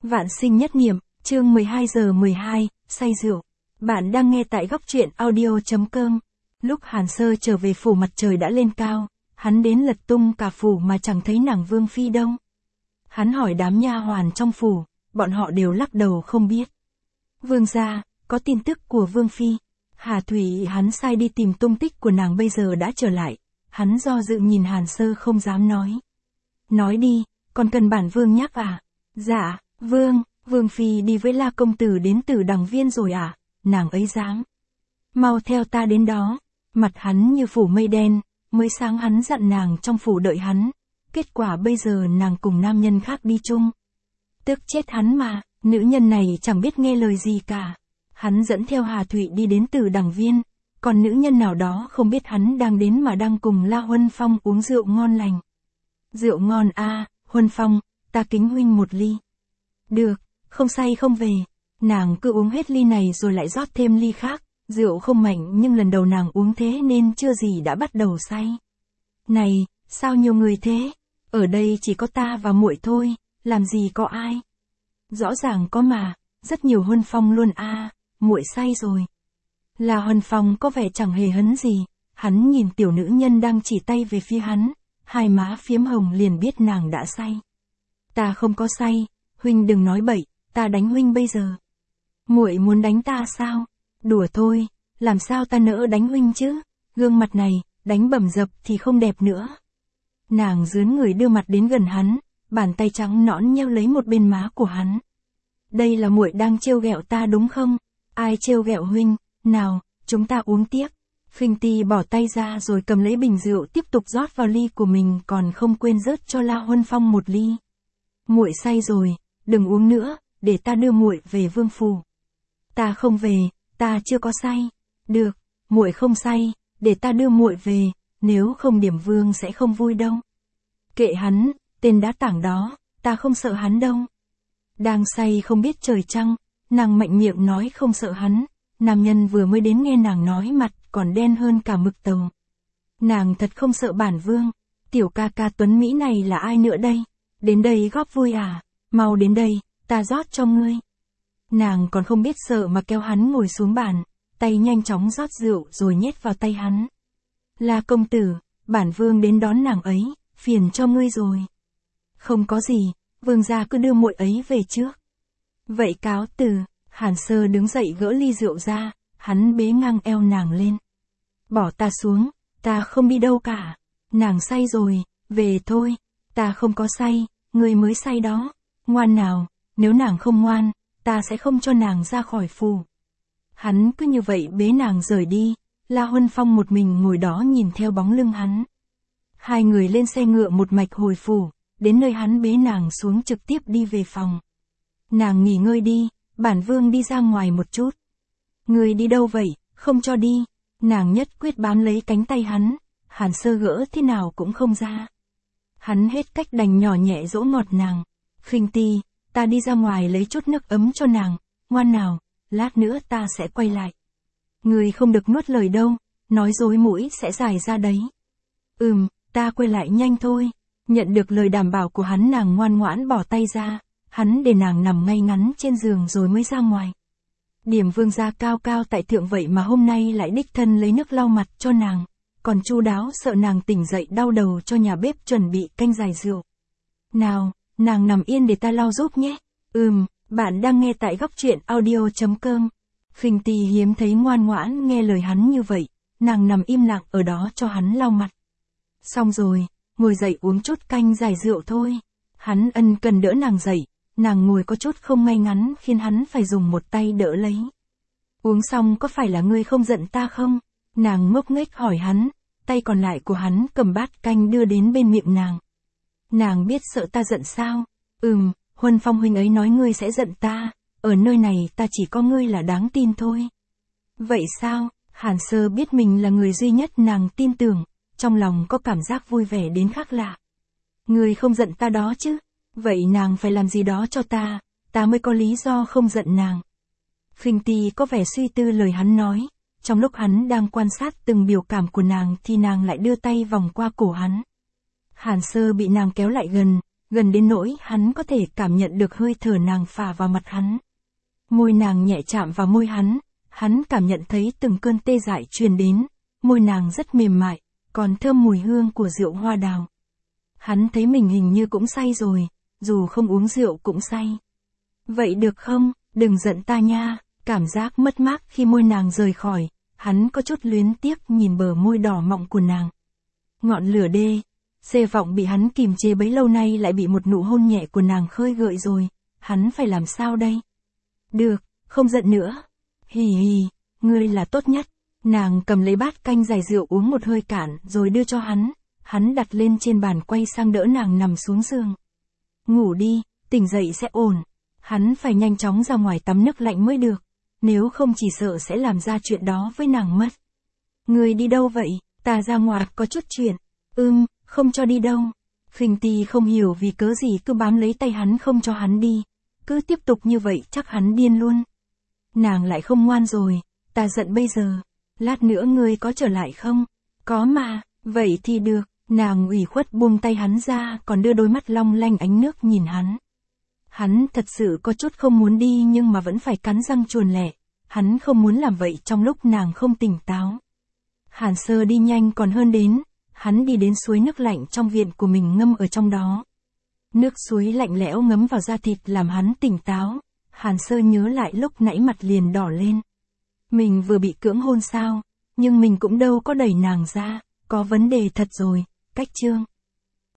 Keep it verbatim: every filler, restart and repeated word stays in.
Vạn sinh nhất niệm, chương mười hai giờ mười hai, say rượu. Bạn đang nghe tại góc truyện audio chấm com. Lúc Hàn Sơ trở về phủ mặt trời đã lên cao, hắn đến lật tung cả phủ mà chẳng thấy nàng Vương Phi đâu. Hắn hỏi đám nha hoàn trong phủ, bọn họ đều lắc đầu không biết. Vương gia, có tin tức của Vương Phi. Hà Thủy hắn sai đi tìm tung tích của nàng bây giờ đã trở lại. Hắn do dự nhìn Hàn Sơ không dám nói. Nói đi, còn cần bản Vương nhắc à? Dạ, Vương, Vương Phi đi với La Công Tử đến Tử Đằng Viên rồi à? Nàng ấy dám. Mau theo ta đến đó. Mặt hắn như phủ mây đen, mới sáng hắn dặn nàng trong phủ đợi hắn. Kết quả bây giờ nàng cùng nam nhân khác đi chung. Tức chết hắn mà, nữ nhân này chẳng biết nghe lời gì cả. Hắn dẫn theo Hà Thụy đi đến Tử Đằng Viên, còn nữ nhân nào đó không biết hắn đang đến mà đang cùng La Huân Phong uống rượu ngon lành. Rượu ngon a, à, Huân Phong, ta kính huynh một ly. Được, không say không về. Nàng cứ uống hết ly này rồi lại rót thêm ly khác. Rượu không mạnh nhưng lần đầu nàng uống thế nên chưa gì đã bắt đầu say. Này, sao nhiều người thế? Ở đây chỉ có ta và muội thôi, làm gì có ai? Rõ ràng có mà, rất nhiều Huân Phong luôn a, à, muội say rồi. Là Huân Phong có vẻ chẳng hề hấn gì, hắn nhìn tiểu nữ nhân đang chỉ tay về phía hắn, hai má phiếm hồng liền biết nàng đã say. Ta không có say, huynh đừng nói bậy, ta đánh huynh bây giờ. Muội muốn đánh ta sao? Đùa thôi, làm sao ta nỡ đánh huynh chứ? Gương mặt này, đánh bầm dập thì không đẹp nữa. Nàng dướn người đưa mặt đến gần hắn, bàn tay trắng nõn nheo lấy một bên má của hắn. Đây là muội đang trêu ghẹo ta đúng không? Ai trêu ghẹo huynh? Nào, chúng ta uống tiếp. Khinh Ti bỏ tay ra rồi cầm lấy bình rượu tiếp tục rót vào ly của mình, còn không quên rớt cho La Huân Phong một ly. Muội say rồi, đừng uống nữa, để ta đưa muội về vương phủ. Ta không về, ta chưa có say. Được, muội không say, để ta đưa muội về, nếu không Điểm Vương sẽ không vui đâu. Kệ hắn, tên đá tảng đó, ta không sợ hắn đâu. Đang say không biết trời trăng, nàng mạnh miệng nói không sợ hắn. Nam nhân vừa mới đến nghe nàng nói mặt còn đen hơn cả mực tàu. Nàng thật không sợ bản Vương. Tiểu ca ca tuấn Mỹ này là ai nữa đây? Đến đây góp vui à? Mau đến đây, ta rót cho ngươi. Nàng còn không biết sợ mà kéo hắn ngồi xuống bàn, tay nhanh chóng rót rượu rồi nhét vào tay hắn. La công tử, bản Vương đến đón nàng ấy, phiền cho ngươi rồi. Không có gì, Vương gia cứ đưa muội ấy về trước. Vậy cáo từ. Hàn Sơ đứng dậy gỡ ly rượu ra, hắn bế ngang eo nàng lên. Bỏ ta xuống, ta không đi đâu cả. Nàng say rồi, về thôi. Ta không có say, ngươi mới say đó. Ngoan nào, nếu nàng không ngoan, ta sẽ không cho nàng ra khỏi phủ. Hắn cứ như vậy bế nàng rời đi, La Huân Phong một mình ngồi đó nhìn theo bóng lưng hắn. Hai người lên xe ngựa một mạch hồi phủ, đến nơi hắn bế nàng xuống trực tiếp đi về phòng. Nàng nghỉ ngơi đi. Bản Vương đi ra ngoài một chút. Người đi đâu vậy, không cho đi. Nàng nhất quyết bám lấy cánh tay hắn, Hàn Sơ gỡ thế nào cũng không ra. Hắn hết cách đành nhỏ nhẹ dỗ ngọt nàng. Khinh Ti, ta đi ra ngoài lấy chút nước ấm cho nàng, ngoan nào, lát nữa ta sẽ quay lại. Người không được nuốt lời đâu, nói dối mũi sẽ dài ra đấy. Ừm, ta quay lại nhanh thôi. Nhận được lời đảm bảo của hắn, nàng ngoan ngoãn bỏ tay ra. Hắn để nàng nằm ngay ngắn trên giường rồi mới ra ngoài. Điểm Vương gia cao cao tại thượng vậy mà hôm nay lại đích thân lấy nước lau mặt cho nàng, còn chu đáo sợ nàng tỉnh dậy đau đầu cho nhà bếp chuẩn bị canh giải rượu. Nào, nàng nằm yên để ta lau giúp nhé. Ừm, bạn đang nghe tại góc truyện audio chấm com. Khinh Ti hiếm thấy ngoan ngoãn nghe lời hắn như vậy, nàng nằm im lặng ở đó cho hắn lau mặt. Xong rồi, ngồi dậy uống chút canh giải rượu thôi. Hắn ân cần đỡ nàng dậy. Nàng ngồi có chút không ngay ngắn khiến hắn phải dùng một tay đỡ lấy. Uống xong có phải là ngươi không giận ta không? Nàng ngốc nghếch hỏi hắn, tay còn lại của hắn cầm bát canh đưa đến bên miệng nàng. Nàng biết sợ ta giận sao? Ừm, Huân Phong huynh ấy nói ngươi sẽ giận ta, ở nơi này ta chỉ có ngươi là đáng tin thôi. Vậy sao? Hàn Sơ biết mình là người duy nhất nàng tin tưởng, trong lòng có cảm giác vui vẻ đến khác lạ. Ngươi không giận ta đó chứ? Vậy nàng phải làm gì đó cho ta, ta mới có lý do không giận nàng. Khinh Ti có vẻ suy tư lời hắn nói, trong lúc hắn đang quan sát từng biểu cảm của nàng thì nàng lại đưa tay vòng qua cổ hắn. Hàn Sơ bị nàng kéo lại gần, gần đến nỗi hắn có thể cảm nhận được hơi thở nàng phả vào mặt hắn. Môi nàng nhẹ chạm vào môi hắn, hắn cảm nhận thấy từng cơn tê dại truyền đến, môi nàng rất mềm mại, còn thơm mùi hương của rượu hoa đào. Hắn thấy mình hình như cũng say rồi, dù không uống rượu cũng say. Vậy được không, đừng giận ta nha, cảm giác mất mát khi môi nàng rời khỏi, hắn có chút luyến tiếc nhìn bờ môi đỏ mọng của nàng. Ngọn lửa đê, xê vọng bị hắn kìm chế bấy lâu nay lại bị một nụ hôn nhẹ của nàng khơi gợi rồi, hắn phải làm sao đây? Được, không giận nữa. Hì hì, ngươi là tốt nhất. Nàng cầm lấy bát canh giải rượu uống một hơi cạn rồi đưa cho hắn, hắn đặt lên trên bàn quay sang đỡ nàng nằm xuống giường. Ngủ đi, tỉnh dậy sẽ ổn. Hắn phải nhanh chóng ra ngoài tắm nước lạnh mới được, nếu không chỉ sợ sẽ làm ra chuyện đó với nàng mất. Ngươi đi đâu vậy? Ta ra ngoài có chút chuyện. Ừm, không cho đi đâu. Khinh Ti không hiểu vì cớ gì cứ bám lấy tay hắn không cho hắn đi. Cứ tiếp tục như vậy chắc hắn điên luôn. Nàng lại không ngoan rồi, ta giận bây giờ. Lát nữa ngươi có trở lại không? Có mà, vậy thì được. Nàng ủy khuất buông tay hắn ra còn đưa đôi mắt long lanh ánh nước nhìn hắn. Hắn thật sự có chút không muốn đi nhưng mà vẫn phải cắn răng chuồn lẻ. Hắn không muốn làm vậy trong lúc nàng không tỉnh táo. Hàn Sơ đi nhanh còn hơn đến. Hắn đi đến suối nước lạnh trong viện của mình ngâm ở trong đó. Nước suối lạnh lẽo ngấm vào da thịt làm hắn tỉnh táo. Hàn Sơ nhớ lại lúc nãy mặt liền đỏ lên. Mình vừa bị cưỡng hôn sao, nhưng mình cũng đâu có đẩy nàng ra, có vấn đề thật rồi, cách chương.